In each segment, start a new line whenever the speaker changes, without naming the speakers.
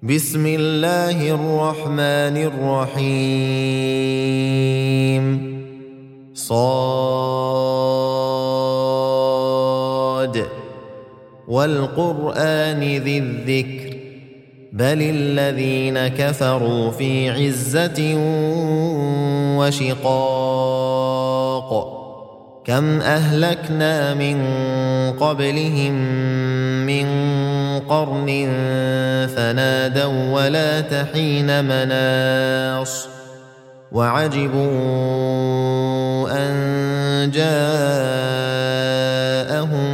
بسم الله الرحمن الرحيم صاد والقرآن ذي الذكر بل الذين كفروا في عزة وشقاق كم أهلكنا من قبلهم من قرن فنادوا ولا تحين مناص وعجبوا أن جاءهم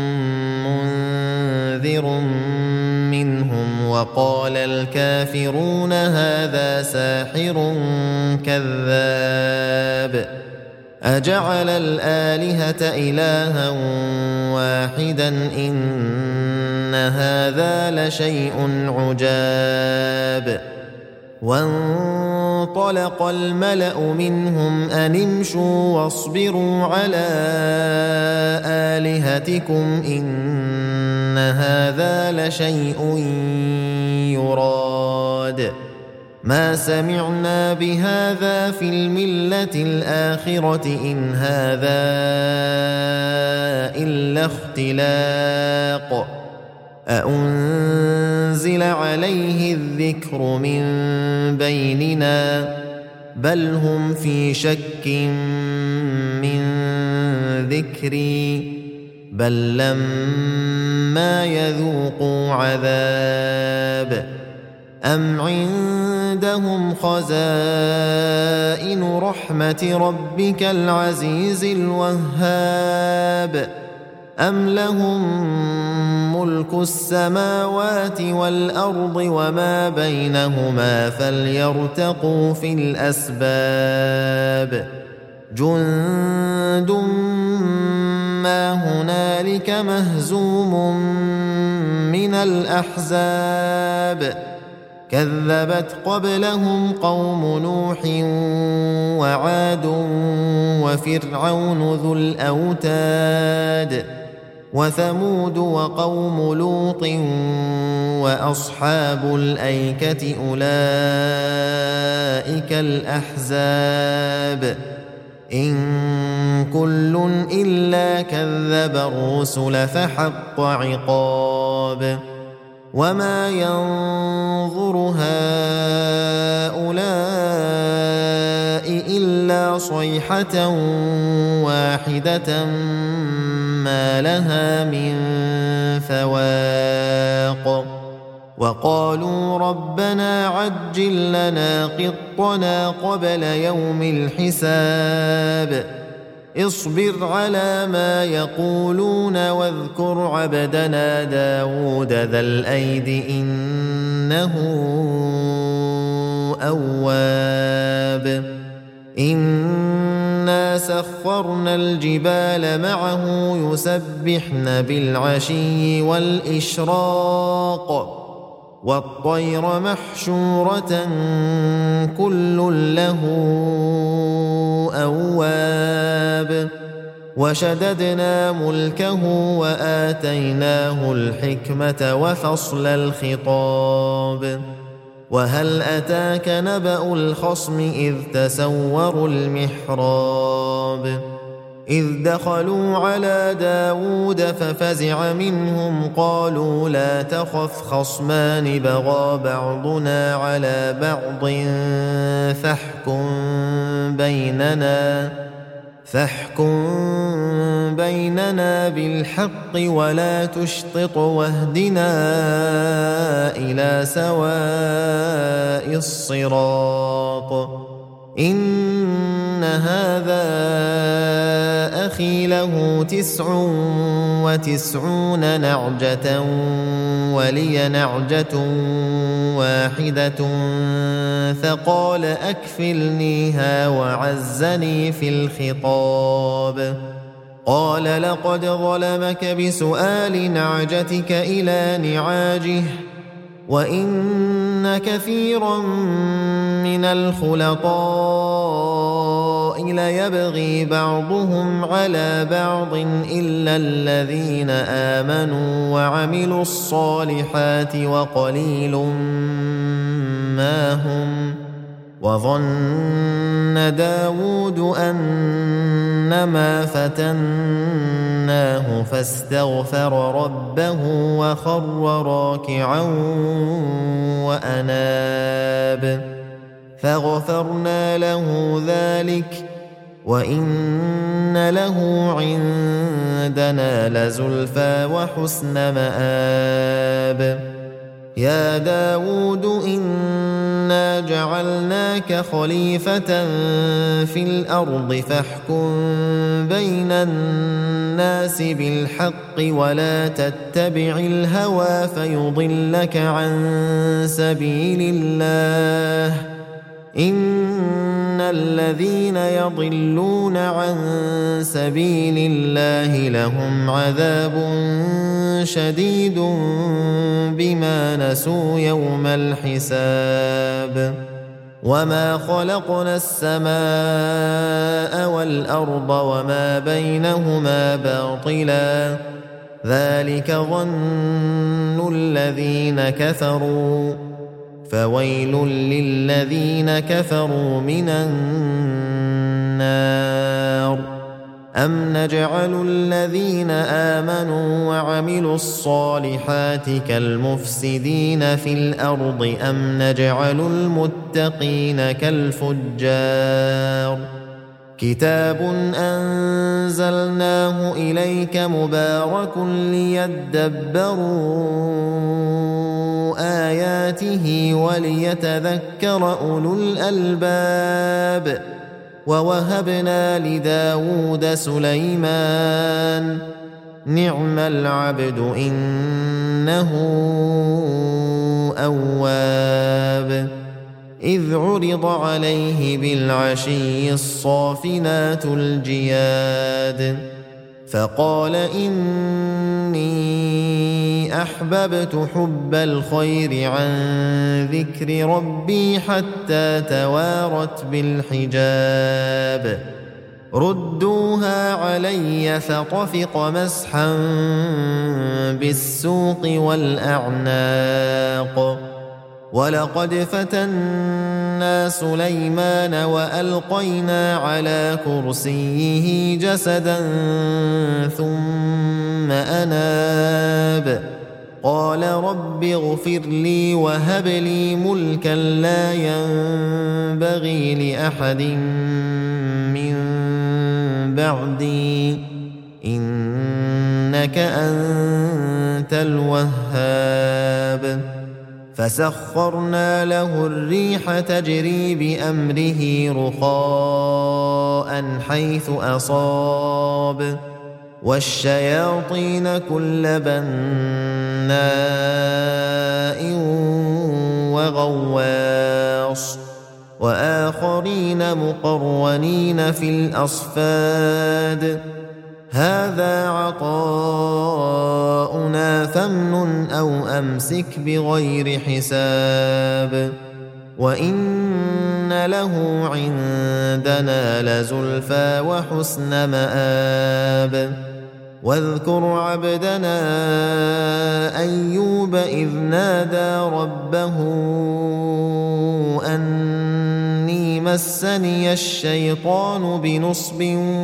منذر منهم وقال الكافرون هذا ساحر كذاب أجعل الآلهة إلها واحدا إن هذا لشيء عجاب وانطلق الملأ منهم أن امشوا واصبروا على آلهتكم إن هذا لشيء يراد ما سمعنا بهذا في الملة الآخرة إن هذا إلا اختلاق أأنزل عليه الذكر من بيننا بل هم في شك من ذكري بل لما يذوقوا عذاب أم عندهم خزائن رحمة ربك العزيز الوهاب أم لهم ملك السماوات والأرض وما بينهما فليرتقوا في الأسباب جند ما هنالك مهزوم من الأحزاب كذبت قبلهم قوم نوح وعاد وفرعون ذو الأوتاد وثمود وقوم لوط وأصحاب الأيكة أولئك الأحزاب إن كل إلا كذب الرسل فحق عقاب وما ينظر هؤلاء إلا صيحة واحدة ما لها من فواق وقالوا ربنا عجل لنا قطنا قبل يوم الحساب اصبر على ما يقولون واذكر عبدنا داود ذا الأيد إنه أواب إنا سخرنا الجبال معه يسبحن بالعشي والإشراق والطير محشورة كل له أواب وشددنا ملكه وآتيناه الحكمة وفصل الخطاب وهل أتاك نبأ الخصم إذ تسوروا المحراب إذ دخلوا على داود ففزع منهم قالوا لا تخف خصمان بغى بعضنا على بعض فاحكم بيننا بالحق ولا تشطط واهدنا إلى سواء الصراط إن هذا أخي له 99 نعجة ولي نعجة واحدة فقال أكفلنيها وعزني في الخطاب قال لقد ظلمك بسؤال نعجتك إلى نعاجه وإن كثيرا من الخلطاء ليبغي بعضهم على بعض إلا الذين آمنوا وعملوا الصالحات وقليل ما هم. وظن داود أنما فتناه فاستغفر ربه وخر راكعا وأناب فغفرنا له ذلك وإن له عندنا لزلفى وحسن مآب. يا داود إنا جعلناك خليفة في الأرض فاحكم بين الناس بالحق ولا تتبع الهوى فيضلك عن سبيل الله. إن الذين يضلون عن سبيل الله لهم عذاب شديد بما نسوا يوم الحساب. وما خلقنا السماء والأرض وما بينهما باطلا ذلك ظن الذين كفروا فويل للذين كفروا من النار. أم نجعل الذين آمنوا وعملوا الصالحات كالمفسدين في الأرض أم نجعل المتقين كالفجار. كتاب أنزلناه إليك مبارك ليدبروا آياته وليتذكر أولو الألباب. ووهبنا لداود سليمان نعم العبد إنه أواب. إذ عرض عليه بالعشي الصافنات الجياد فقال إني أحببت حب الخير عن ذكر ربي حتى توارت بالحجاب. ردوها علي فطفق مسحا بالسوق والأعناق. ولقد فتنا سليمان وألقينا على كرسيه جسدا ثم أناب قال رب اغفر لي وهب لي ملكا لا ينبغي لأحد من بعدي إنك أنت الوهاب. فسخرنا له الريح تجري بأمره رخاء حيث أصاب والشياطين كل بناء وغواص وآخرين مقرنين في الأصفاد. هذا عطاؤنا فامنن أو أمسك بغير حساب. وإن له عندنا لزلفى وحسن مآب. واذكر عبدنا أيوب إذ نادى ربه أني مسني الشيطان بنصب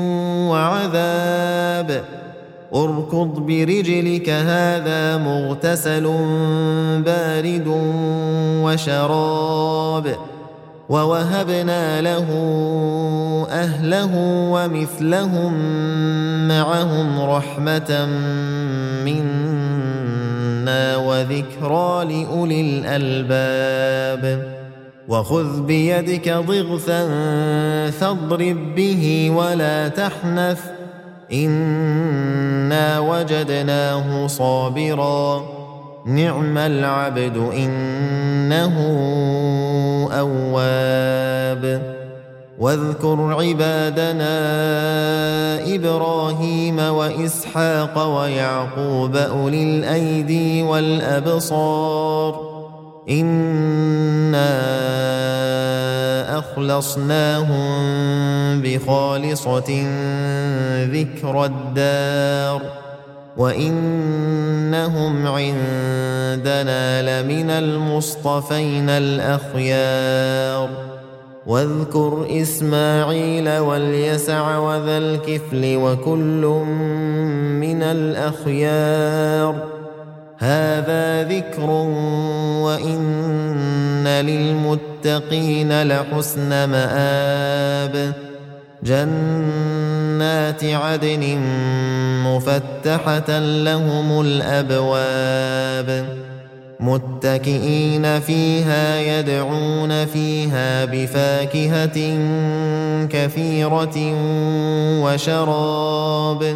وعذاب. اركض برجلك هذا مغتسل بارد وشراب. ووهبنا له أهله ومثلهم معهم رحمة منا وذكرى لأولي الألباب. وخذ بيدك ضغثا فاضرب به ولا تحنث إنا وجدناه صابرا نعم العبد إنه أواب. واذكر عبادنا إبراهيم وإسحاق ويعقوب أولي الأيدي والأبصار إنا أخلصناهم بخالصة ذكر الدار وإنهم عندنا لمن المصطفين الأخيار واذكر إسماعيل واليسع وذا الكفل وكل من الأخيار هذا ذكر وإن للمتقين لحسن مآب جنات عدن مفتحة لهم الأبواب متكئين فيها يدعون فيها بفاكهة كثيرة وشراب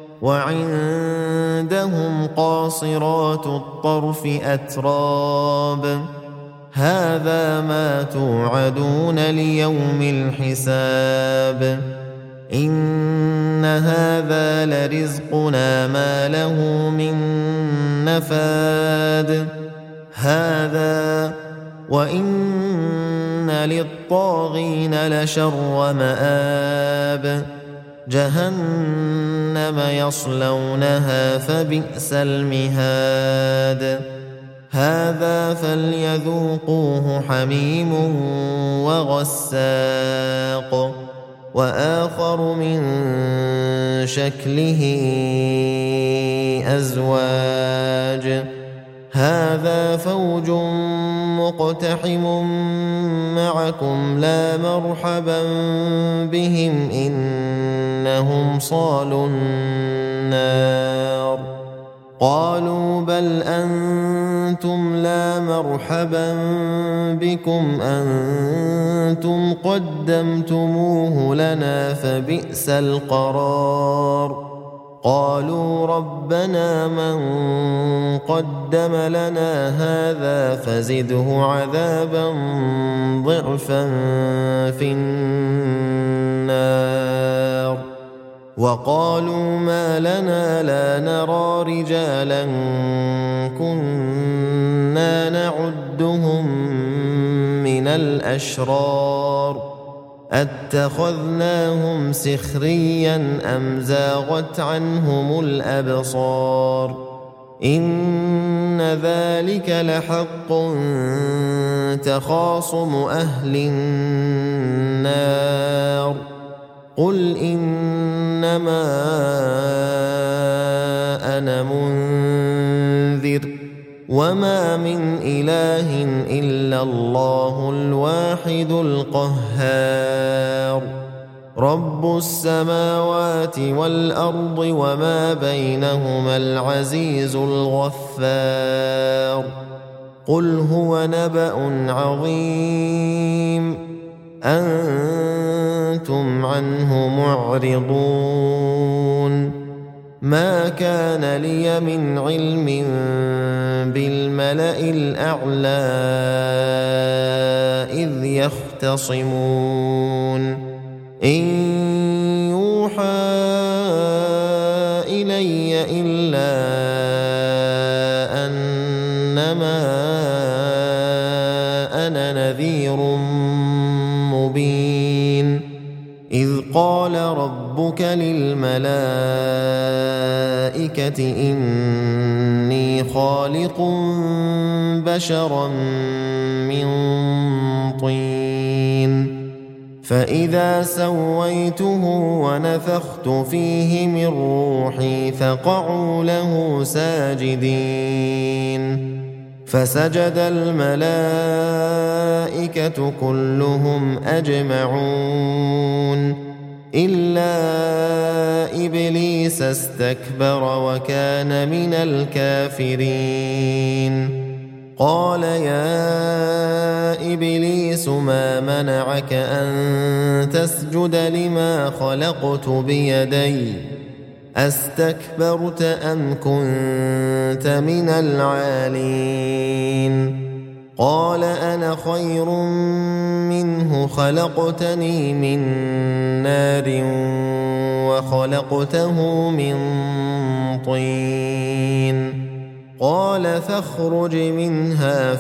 وعندهم قاصرات الطرف أتراب هذا ما توعدون ليوم الحساب إن هذا لرزقنا ما له من نفاد هذا وإن للطاغين لشر مآب جهنم يصلونها فبئس المهاد هذا فليذوقوه حميم وغساق وآخر من شكله أزواج هذا فوج مقتحم معكم لا مرحبا بهم إنهم صالوا النار قالوا بل أنتم لا مرحبا بكم أنتم قدمتموه لنا فبئس القرار قالوا ربنا من قدم لنا هذا فزده عذابا ضعفا في النار وقالوا ما لنا لا نرى رجالا كنا نعدهم من الأشرار أتخذناهم سخريا أم زاغت عنهم الأبصار إن ذلك لحق تخاصم أهل النار قل إنما أنا منذر وما من إله إلا الله الواحد القهار رب السماوات والأرض وما بينهما العزيز الغفار قل هو نبأ عظيم أنتم عنه معرضون ما كان لي من علم بالملأ الأعلى إذ يختصمون إن يوحى إلي إلا أنما أنا نذير مبين إذ قال ربك للملائكة إني خالق بشرا من طين فإذا سويته ونفخت فيه من روحي فقعوا له ساجدين فسجد الملائكة كلهم أجمعون إلا إبليس استكبر وكان من الكافرين قال يا إبليس ما منعك أن تسجد لما خلقت بيدي أستكبرت أم كنت من العالين قال أنا خير منه خلقتني من نار وخلقته من طين قال فاخرج منها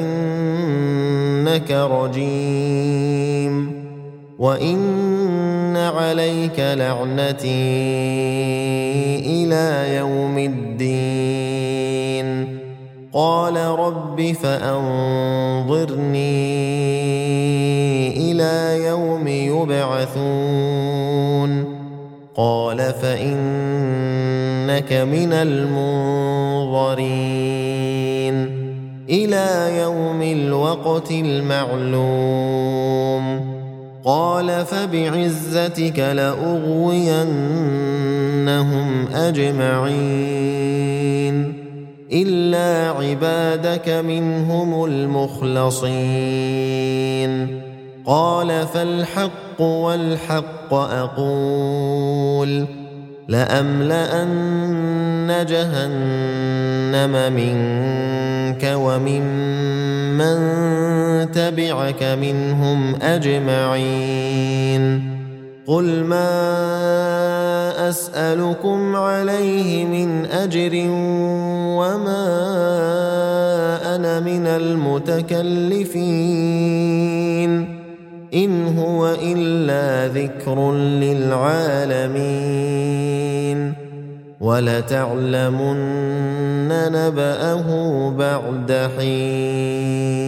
فإنك رجيم وإن عليك لعنتي إلى يوم الدين قال رب فأنظرني إلى يوم يبعثون قال فإنك من المنظرين إلى يوم الوقت المعلوم قال فبعزتك لأغوينهم أجمعين إلا عبادك منهم المخلصين قال فالحق والحق أقول لأملأن جهنم منك وممن تبعك منهم أجمعين قل ما أسألكم عليه من أجر وما أنا من المتكلفين إن هو إلا ذكر للعالمين ولتعلمن نبأه بعد حين